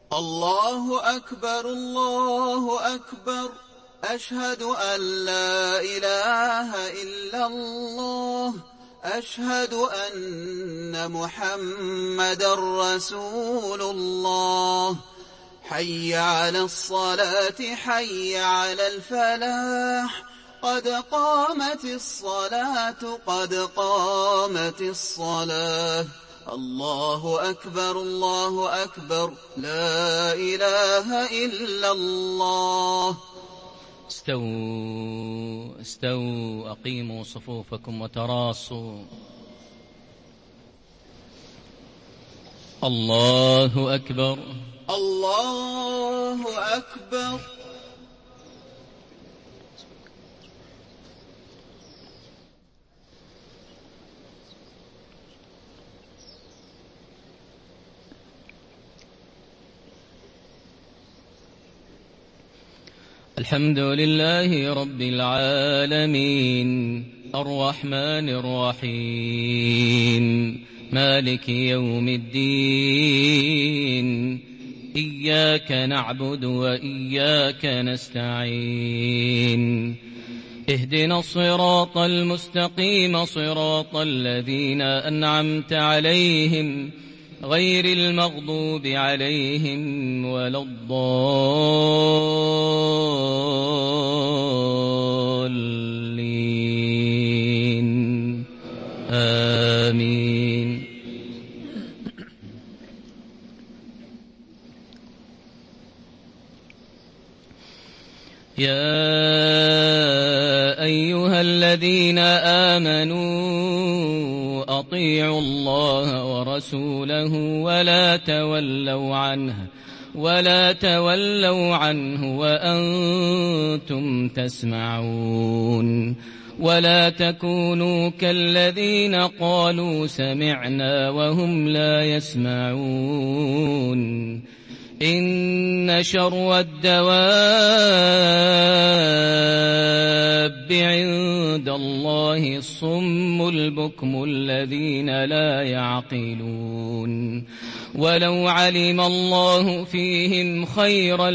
الله أكبر الله أكبر، أشهد أن لا إله إلا الله، أشهد أن محمدا رسول الله. حي على الصلاة حي على الفلاح، قد قامت الصلاة قد قامت الصلاة. الله أكبر الله أكبر، لا إله إلا الله. استووا استووا، أقيموا صفوفكم وتراصوا. الله أكبر الله أكبر. الحمد لله رب العالمين، الرحمن الرحيم، مالك يوم الدين. إياك نعبد وإياك نستعين، اهدنا الصراط المستقيم، صراط الذين أنعمت عليهم غير المغضوب عليهم ولا الضالين، آمين. يا أيها الذين آمنوا أطيعوا الله ورسوله ولا تولوا عنه وأنتم تسمعون. ولا تكونوا كالذين قالوا سمعنا وهم لا يسمعون. إن شر الدواب عند الله الصم البكم الذين لا يعقلون. ولو علم الله فيهم خيرا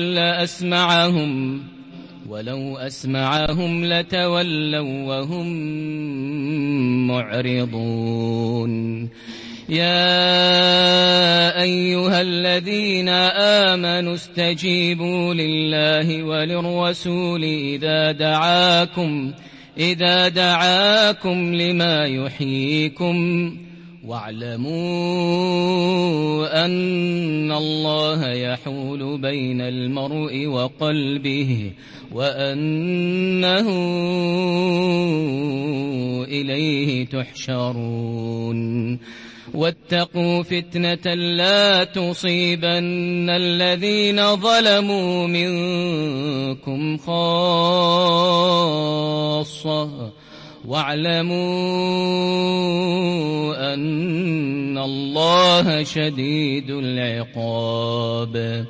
ولو أسمعهم لتولوا وهم معرضون. يا أيها الذين آمنوا استجيبوا لله وللرسول إذا دعاكم لما يحييكم، واعلموا أن الله يحول بين المرء وقلبه وأنه إليه تحشرون. واتقوا فتنة لا تصيبن الذين ظلموا منكم خاصة، واعلموا أن الله شديد العقاب.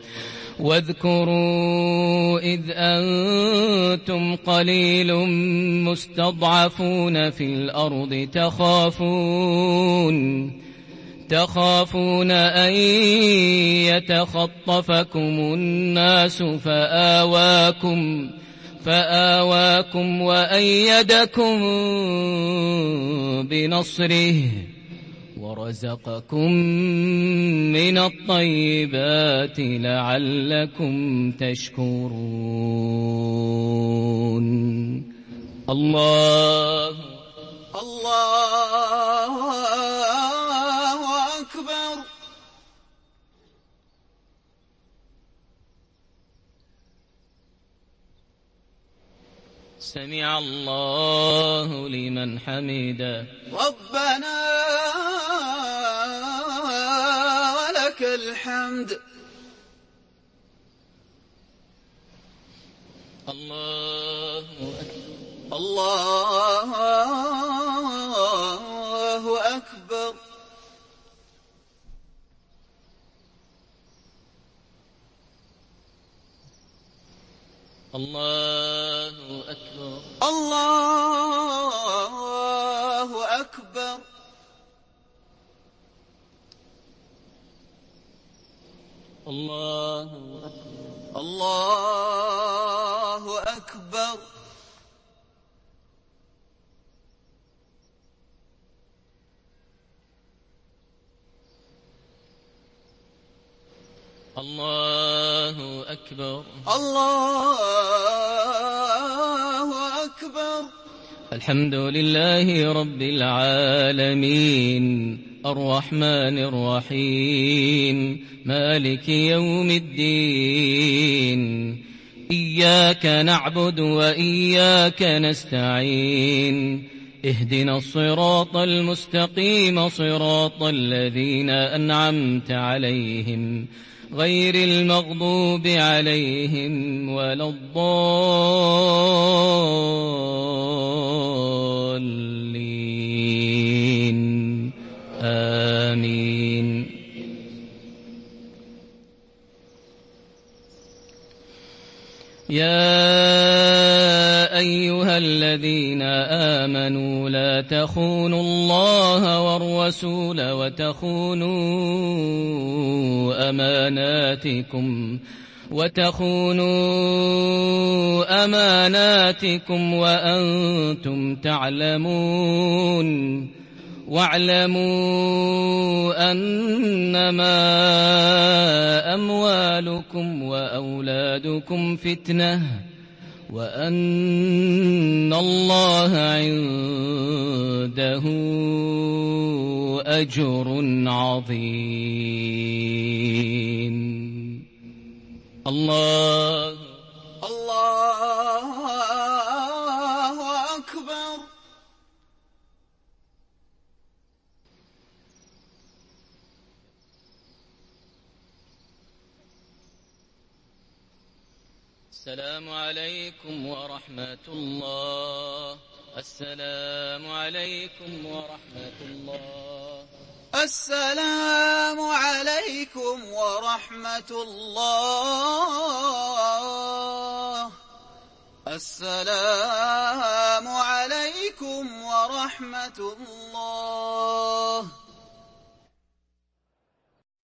واذكروا إذ أنتم قليل مستضعفون في الأرض تخافون أن يتخطفكم الناس فآواكم وأيدكم بنصره ورزقكم من الطيبات لعلكم تشكرون. الله أكبر. سمع الله لمن حمده. ربنا ولك الحمد. الله أكبر. الله أكبر. الله أكبر. الله أكبر. الله أكبر. الله أكبر. الله أكبر. الله أكبر. الحمد لله رب العالمين الرحمن الرحيم مالك يوم الدين إياك نعبد وإياك نستعين اهدنا الصراط المستقيم صراط الذين أنعمت عليهم غير المغضوب عليهم ولا الضالين آمين. يا أيها الذين آمنوا لا تخونوا الله والرسول وتخونوا أماناتكم وأنتم تعلمون واعلموا أنما أموالكم وأولادكم فتنة وأن الله عنده أجر عظيم. الله أكبر. السلام عليكم ورحمة الله. السلام عليكم ورحمة الله. السلام عليكم ورحمة الله. السلام عليكم ورحمة الله.